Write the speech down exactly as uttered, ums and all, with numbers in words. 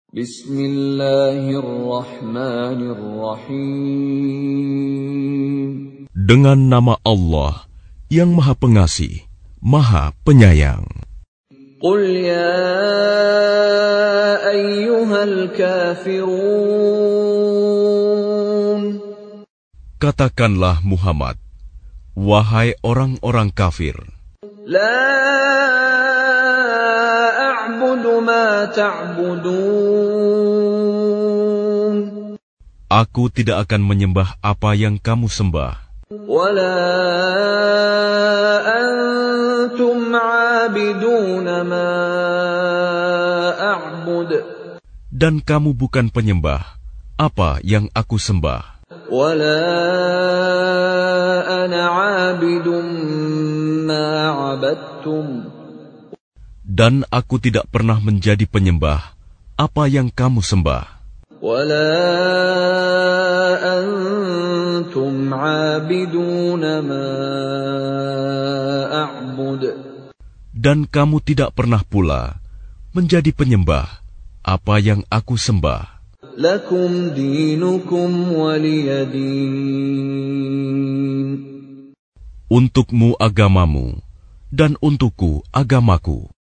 Bismillahirrahmanirrahim. Dengan nama Allah yang Maha Pengasih, Maha Penyayang. Qul ya ayyuhal kafirun. Katakanlah Muhammad, wahai orang-orang kafir. La a'budu ma ta'budun. Aku tidak akan menyembah apa yang kamu sembah. Wala antum 'abiduna ma a'bud. Dan kamu bukan penyembah apa yang aku sembah. Wala ana 'abidun ma 'abadtum. Dan aku tidak pernah menjadi penyembah apa yang kamu sembah. Wala antum 'abiduna ma a'bud. Dan kamu tidak pernah pula menjadi penyembah apa yang aku sembah. Lakum dinukum waliyadin. Untukmu agamamu, dan untukku agamaku.